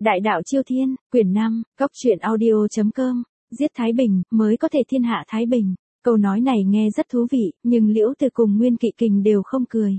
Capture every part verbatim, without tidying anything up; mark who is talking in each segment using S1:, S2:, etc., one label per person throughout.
S1: Đại đạo Chiêu Thiên, quyển năm, cốc truyện audio chấm com, giết Thái Bình, mới có thể thiên hạ Thái Bình. Câu nói này nghe rất thú vị, nhưng Liễu Từ cùng Nguyên Kỵ Kình đều không cười.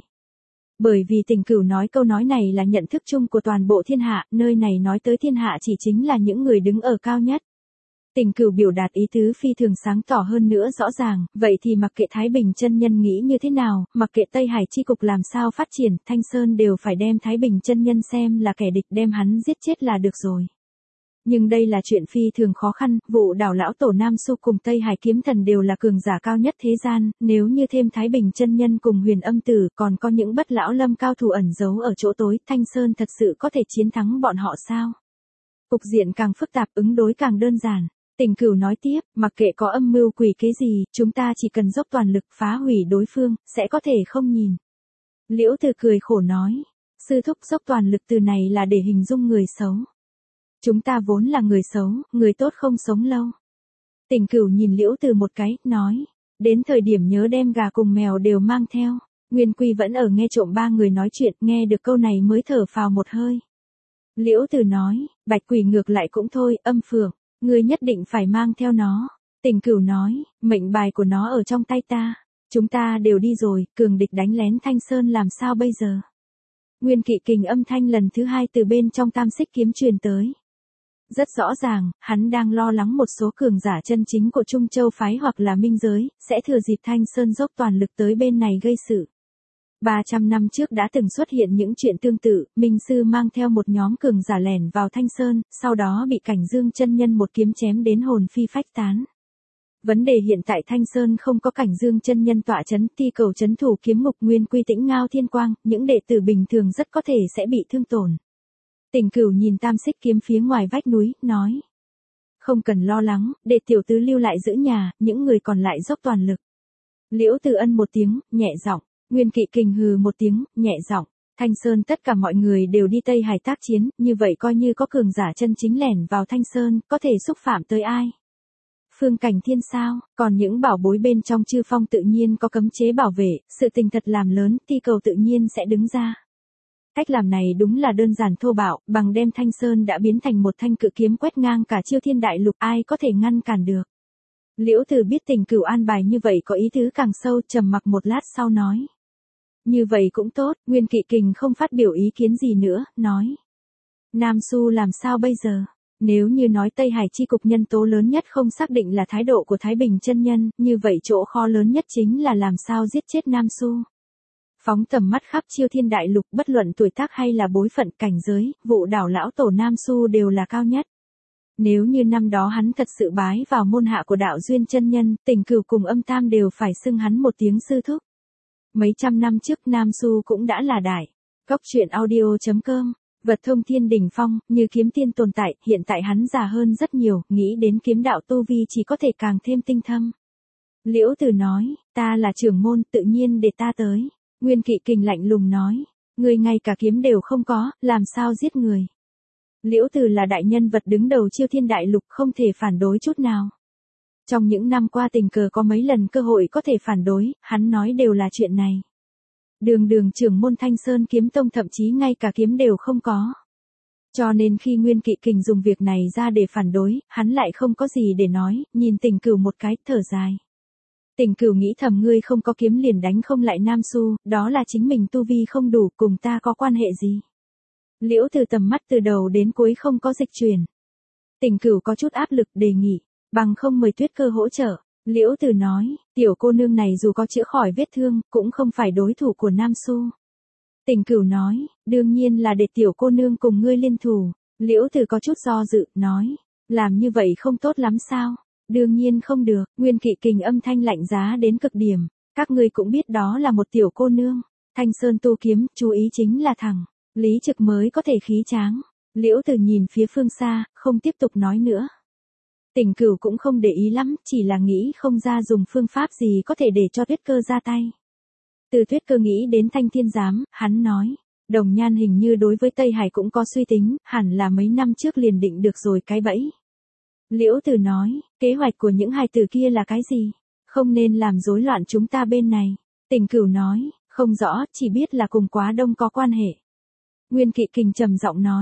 S1: Bởi vì Tình Cửu nói câu nói này là nhận thức chung của toàn bộ thiên hạ, nơi này nói tới thiên hạ chỉ chính là những người đứng ở cao nhất. Tình Cửu biểu đạt ý tứ phi thường sáng tỏ hơn nữa rõ ràng, vậy thì mặc kệ Thái Bình chân nhân nghĩ như thế nào, mặc kệ Tây Hải chi cục làm sao phát triển, Thanh Sơn đều phải đem Thái Bình chân nhân xem là kẻ địch, đem hắn giết chết là được rồi. Nhưng đây là chuyện phi thường khó khăn, Vụ Đảo lão tổ Nam Xu cùng Tây Hải kiếm thần đều là cường giả cao nhất thế gian, nếu như thêm Thái Bình chân nhân cùng Huyền Âm Tử, còn có những bất lão lâm cao thủ ẩn giấu ở chỗ tối, Thanh Sơn thật sự có thể chiến thắng bọn họ sao? Cục diện càng phức tạp, ứng đối càng đơn giản. Tình Cửu nói tiếp, mặc kệ có âm mưu quỷ kế gì, chúng ta chỉ cần dốc toàn lực phá hủy đối phương, sẽ có thể không nhìn. Liễu Từ cười khổ nói, sư thúc dốc toàn lực từ này là để hình dung người xấu. Chúng ta vốn là người xấu, người tốt không sống lâu. Tình Cửu nhìn Liễu Từ một cái, nói, đến thời điểm nhớ đem gà cùng mèo đều mang theo. Nguyên Quy vẫn ở nghe trộm ba người nói chuyện, nghe được câu này mới thở phào một hơi. Liễu Từ nói, Bạch Quỷ ngược lại cũng thôi, Âm Phượng, ngươi nhất định phải mang theo nó. Tình Cửu nói, mệnh bài của nó ở trong tay ta. Chúng ta đều đi rồi, cường địch đánh lén Thanh Sơn làm sao bây giờ? Nguyên Kỵ Kình âm thanh lần thứ hai từ bên trong Tam Xích kiếm truyền tới. Rất rõ ràng, hắn đang lo lắng một số cường giả chân chính của Trung Châu phái hoặc là minh giới, sẽ thừa dịp Thanh Sơn dốc toàn lực tới bên này gây sự. ba trăm năm trước đã từng xuất hiện những chuyện tương tự, Minh Sư mang theo một nhóm cường giả lẻn vào Thanh Sơn, sau đó bị Cảnh Dương chân nhân một kiếm chém đến hồn phi phách tán. Vấn đề hiện tại Thanh Sơn không có Cảnh Dương chân nhân tọa chấn, Ti Cầu chấn thủ kiếm ngục, Nguyên Quy Tĩnh Ngao Thiên Quang, những đệ tử bình thường rất có thể sẽ bị thương tổn. Tình Cửu nhìn Tam Xích kiếm phía ngoài vách núi, nói. Không cần lo lắng, để tiểu tứ lưu lại giữ nhà, những người còn lại dốc toàn lực. Liễu Từ ân một tiếng, nhẹ giọng. Nguyên Kỵ Kình hừ một tiếng, nhẹ giọng. Thanh Sơn tất cả mọi người đều đi Tây Hải tác chiến, như vậy coi như có cường giả chân chính lẻn vào Thanh Sơn, có thể xúc phạm tới ai? Phương Cảnh Thiên sao, còn những bảo bối bên trong Chư Phong tự nhiên có cấm chế bảo vệ, sự tình thật làm lớn, Ti Cầu tự nhiên sẽ đứng ra. Cách làm này đúng là đơn giản thô bạo, bằng đem Thanh Sơn đã biến thành một thanh cự kiếm quét ngang cả Chiêu Thiên đại lục, ai có thể ngăn cản được. Liễu Từ biết Tình Cửu an bài như vậy có ý tứ càng sâu, trầm mặc một lát sau nói. Như vậy cũng tốt, Nguyên Kỵ Kình không phát biểu ý kiến gì nữa, nói. Nam Xu làm sao bây giờ? Nếu như nói Tây Hải chi cục nhân tố lớn nhất không xác định là thái độ của Thái Bình chân nhân, như vậy chỗ khó lớn nhất chính là làm sao giết chết Nam Xu. Phóng tầm mắt khắp Chiêu Thiên đại lục, bất luận tuổi tác hay là bối phận, cảnh giới, Vụ Đảo lão tổ Nam Xu đều là cao nhất. Nếu như năm đó hắn thật sự bái vào môn hạ của Đạo Duyên chân nhân, Tình Cửu cùng Âm Tam đều phải xưng hắn một tiếng sư thúc. Mấy trăm năm trước Nam Xu cũng đã là đại. Cốc truyện audio chấm com, vật thông thiên đỉnh phong, như kiếm tiên tồn tại, hiện tại hắn già hơn rất nhiều, nghĩ đến kiếm đạo tu vi chỉ có thể càng thêm tinh thâm. Liễu Từ nói, ta là trưởng môn, tự nhiên để ta tới. Nguyên Kỵ Kình lạnh lùng nói, người ngay cả kiếm đều không có, làm sao giết người. Liễu Từ là đại nhân vật đứng đầu Chiêu Thiên đại lục, không thể phản đối chút nào. Trong những năm qua tình cờ có mấy lần cơ hội có thể phản đối, hắn nói đều là chuyện này. Đường đường trưởng môn Thanh Sơn kiếm tông thậm chí ngay cả kiếm đều không có. Cho nên khi Nguyên Kỵ Kình dùng việc này ra để phản đối, hắn lại không có gì để nói, nhìn Tình Cửu một cái, thở dài. Tình Cửu nghĩ thầm, ngươi không có kiếm liền đánh không lại Nam Xu, đó là chính mình tu vi không đủ, cùng ta có quan hệ gì. Liễu Từ tầm mắt từ đầu đến cuối không có dịch chuyển. Tình Cửu có chút áp lực, đề nghị, bằng không mời Tuyết Cơ hỗ trợ. Liễu Từ nói, tiểu cô nương này dù có chữa khỏi vết thương, cũng không phải đối thủ của Nam Xu. Tình Cửu nói, đương nhiên là để tiểu cô nương cùng ngươi liên thủ. Liễu Từ có chút do dự, nói, làm như vậy không tốt lắm sao? Đương nhiên không được. Nguyên Kỵ Kình âm thanh lạnh giá đến cực điểm. Các ngươi cũng biết đó là một tiểu cô nương. Thanh Sơn tu kiếm, chú ý chính là thẳng. Lý Trực mới có thể khí tráng. Liễu Từ nhìn phía phương xa, không tiếp tục nói nữa. Tình Cửu cũng không để ý lắm, chỉ là nghĩ không ra dùng phương pháp gì có thể để cho Tuyết Cơ ra tay. Từ Tuyết Cơ nghĩ đến Thanh Thiên Giám, hắn nói, Đồng Nhan hình như đối với Tây Hải cũng có suy tính, hẳn là mấy năm trước liền định được rồi cái bẫy. Liễu Từ nói, kế hoạch của những hài tử kia là cái gì? Không nên làm rối loạn chúng ta bên này. Tình Cửu nói, không rõ, chỉ biết là cùng Quá Đông có quan hệ. Nguyên Kỵ Kình trầm giọng nói,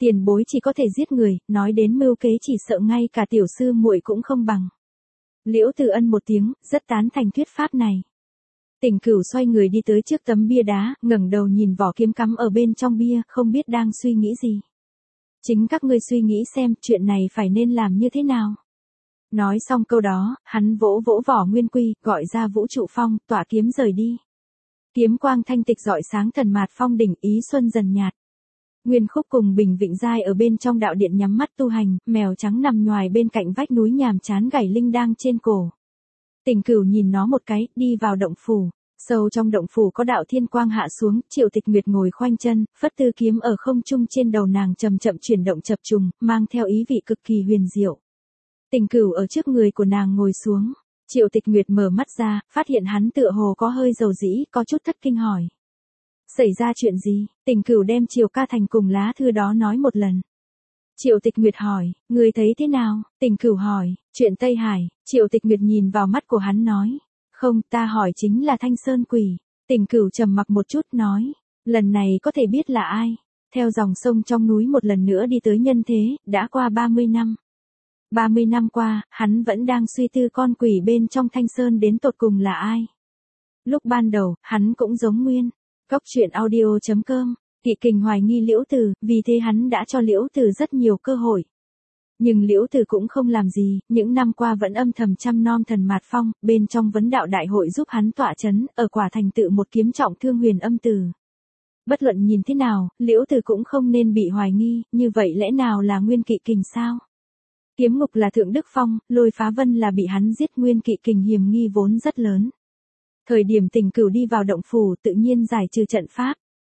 S1: Tiền bối chỉ có thể giết người, nói đến mưu kế chỉ sợ ngay cả tiểu sư muội cũng không bằng. Liễu Từ ân một tiếng, rất tán thành thuyết pháp này. Tỉnh Cửu xoay người đi tới trước tấm bia đá, ngẩng đầu nhìn vỏ kiếm cắm ở bên trong bia, không biết đang suy nghĩ gì. Chính các ngươi suy nghĩ xem, chuyện này phải nên làm như thế nào. Nói xong câu đó, hắn vỗ vỗ vỏ nguyên quy, gọi ra Vũ Trụ Phong, tỏa kiếm rời đi. Kiếm quang thanh tịch rọi sáng thần mạt phong đỉnh, ý xuân dần nhạt. Nguyên Khúc cùng Bình Vịnh Giai ở bên trong đạo điện nhắm mắt tu hành, mèo trắng nằm nhoài bên cạnh vách núi nhàm chán gảy linh đang trên cổ. Tỉnh Cửu nhìn nó một cái, đi vào động phủ. Sâu trong động phủ có đạo thiên quang hạ xuống, Triệu Tịch Nguyệt ngồi khoanh chân, phất tư kiếm ở không trung trên đầu nàng chậm chậm chuyển động chập trùng, mang theo ý vị cực kỳ huyền diệu. Tỉnh Cửu ở trước người của nàng ngồi xuống. Triệu Tịch Nguyệt mở mắt ra, phát hiện hắn tựa hồ có hơi dầu dĩ, có chút thất kinh hỏi. Xảy ra chuyện gì? Tỉnh Cửu đem Triều Ca Thành cùng lá thư đó nói một lần. Triệu Tịch Nguyệt hỏi, người thấy thế nào? Tỉnh Cửu hỏi, chuyện Tây Hải. Triệu Tịch Nguyệt nhìn vào mắt của hắn nói, không, ta hỏi chính là Thanh Sơn Quỷ. Tỉnh Cửu trầm mặc một chút nói, lần này có thể biết là ai? Theo dòng sông trong núi một lần nữa đi tới nhân thế, đã qua ba mươi năm. ba mươi năm qua, hắn vẫn đang suy tư con quỷ bên trong Thanh Sơn đến tột cùng là ai. Lúc ban đầu, hắn cũng giống Nguyên. Góc truyện audio chấm com, Kỵ Kình hoài nghi Liễu Từ, vì thế hắn đã cho Liễu Từ rất nhiều cơ hội. Nhưng Liễu Từ cũng không làm gì, những năm qua vẫn âm thầm chăm nom thần mạt phong, bên trong vấn đạo đại hội giúp hắn tọa chấn, ở quả thành tự một kiếm trọng thương Huyền Âm Từ. Bất luận nhìn thế nào, Liễu Từ cũng không nên bị hoài nghi, như vậy lẽ nào là Nguyên Kỵ Kình sao? Kiếm ngục là Thượng Đức Phong, Lôi Phá Vân là bị hắn giết, Nguyên Kỵ Kình hiểm nghi vốn rất lớn. Thời điểm Tỉnh Cửu đi vào động phủ tự nhiên giải trừ trận pháp.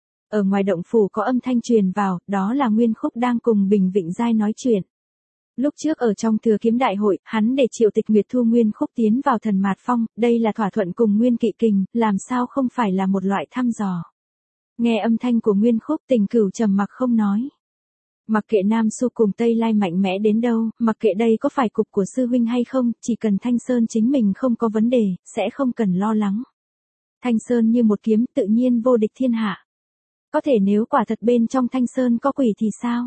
S1: Ở ngoài động phủ có âm thanh truyền vào, đó là Nguyên Khúc đang cùng Bình Vịnh Giai nói chuyện. Lúc trước ở trong Thừa Kiếm Đại hội, hắn để Triệu Tịch Nguyệt thu Nguyên Khúc tiến vào thần mạt phong, đây là thỏa thuận cùng Nguyên Kỵ Kình, làm sao không phải là một loại thăm dò. Nghe âm thanh của Nguyên Khúc, Tỉnh Cửu trầm mặc không nói. Mặc kệ Nam Xu cùng Tây Lai mạnh mẽ đến đâu, mặc kệ đây có phải cục của sư huynh hay không, chỉ cần Thanh Sơn chính mình không có vấn đề, sẽ không cần lo lắng. Thanh Sơn như một kiếm tự nhiên vô địch thiên hạ. Có thể nếu quả thật bên trong Thanh Sơn có quỷ thì sao?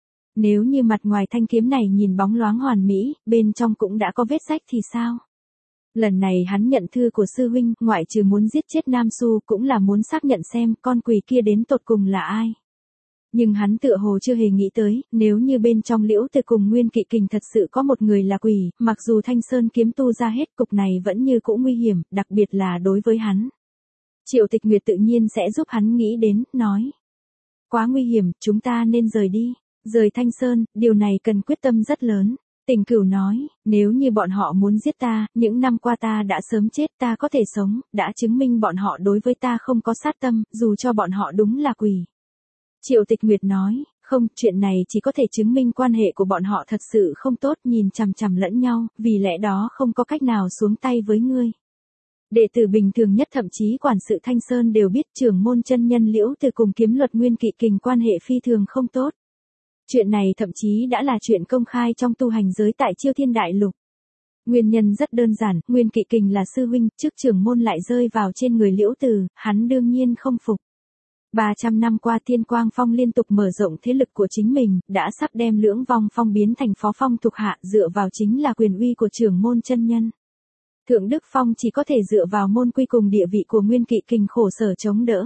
S1: Nếu như mặt ngoài thanh kiếm này nhìn bóng loáng hoàn mỹ, bên trong cũng đã có vết rách thì sao? Lần này hắn nhận thư của sư huynh, ngoại trừ muốn giết chết Nam Xu cũng là muốn xác nhận xem con quỷ kia đến tột cùng là ai. Nhưng hắn tựa hồ chưa hề nghĩ tới, nếu như bên trong Liễu Từ cùng Nguyên Kỵ Kình thật sự có một người là quỷ, mặc dù Thanh Sơn kiếm tu ra hết cục này vẫn như cũ nguy hiểm, đặc biệt là đối với hắn. Triệu Tịch Nguyệt tự nhiên sẽ giúp hắn nghĩ đến, nói. Quá nguy hiểm, chúng ta nên rời đi. Rời Thanh Sơn, điều này cần quyết tâm rất lớn. Tỉnh Cửu nói, nếu như bọn họ muốn giết ta, những năm qua ta đã sớm chết, ta có thể sống, đã chứng minh bọn họ đối với ta không có sát tâm, dù cho bọn họ đúng là quỷ. Triệu Tịch Nguyệt nói, không, chuyện này chỉ có thể chứng minh quan hệ của bọn họ thật sự không tốt, nhìn chằm chằm lẫn nhau, vì lẽ đó không có cách nào xuống tay với ngươi. Đệ tử bình thường nhất thậm chí quản sự Thanh Sơn đều biết trưởng môn chân nhân Liễu Từ cùng kiếm luật Nguyên Kỵ Kình quan hệ phi thường không tốt. Chuyện này thậm chí đã là chuyện công khai trong tu hành giới tại Chiêu Thiên Đại Lục. Nguyên nhân rất đơn giản, Nguyên Kỵ Kình là sư huynh, trước trưởng môn lại rơi vào trên người Liễu Từ, hắn đương nhiên không phục. ba trăm năm qua Thiên Quang Phong liên tục mở rộng thế lực của chính mình, đã sắp đem Lưỡng Vong Phong biến thành Phó Phong thuộc hạ, dựa vào chính là quyền uy của trưởng môn chân nhân. Thượng Đức Phong chỉ có thể dựa vào môn quy cùng địa vị của Nguyên Kỵ Kình khổ sở chống đỡ.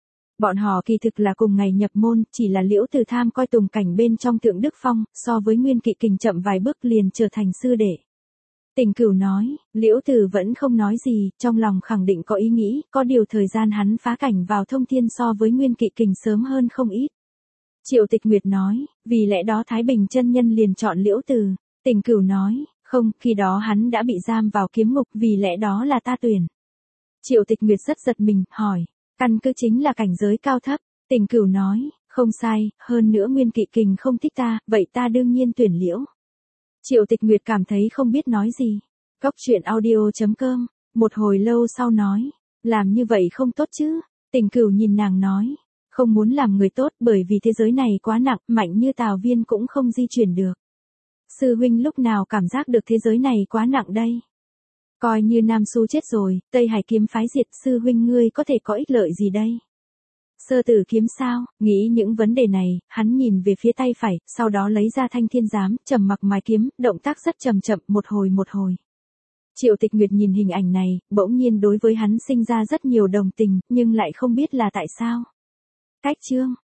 S1: Bọn họ kỳ thực là cùng ngày nhập môn, chỉ là Liễu Từ tham coi tùng cảnh bên trong Thượng Đức Phong, so với Nguyên Kỵ Kình chậm vài bước liền trở thành sư đệ. Tỉnh Cửu nói, Liễu Từ vẫn không nói gì, trong lòng khẳng định có ý nghĩ, có điều thời gian hắn phá cảnh vào thông thiên so với Nguyên Kỵ Kình sớm hơn không ít. Triệu Tịch Nguyệt nói, vì lẽ đó Thái Bình chân nhân liền chọn Liễu Từ. Tỉnh Cửu nói, không, khi đó hắn đã bị giam vào kiếm ngục, vì lẽ đó là ta tuyển. Triệu Tịch Nguyệt rất giật mình, hỏi, căn cứ chính là cảnh giới cao thấp. Tỉnh Cửu nói, không sai, hơn nữa Nguyên Kỵ Kình không thích ta, vậy ta đương nhiên tuyển Liễu. Triệu Tịch Nguyệt cảm thấy không biết nói gì. Góc truyện audio chấm com, một hồi lâu sau nói, làm như vậy không tốt chứ. Tỉnh Cửu nhìn nàng nói, không muốn làm người tốt bởi vì thế giới này quá nặng, mạnh như Tào Viên cũng không di chuyển được. Sư huynh lúc nào cảm giác được thế giới này quá nặng đây? Coi như Nam Xu chết rồi, Tây Hải kiếm phái diệt, sư huynh ngươi có thể có ích lợi gì đây? Sơ tử kiếm sao? Nghĩ những vấn đề này, hắn nhìn về phía tay phải, sau đó lấy ra thanh thiên giám, trầm mặc mài kiếm, động tác rất chậm chậm, một hồi một hồi. Triệu Tịch Nguyệt nhìn hình ảnh này, bỗng nhiên đối với hắn sinh ra rất nhiều đồng tình, nhưng lại không biết là tại sao. Cách chương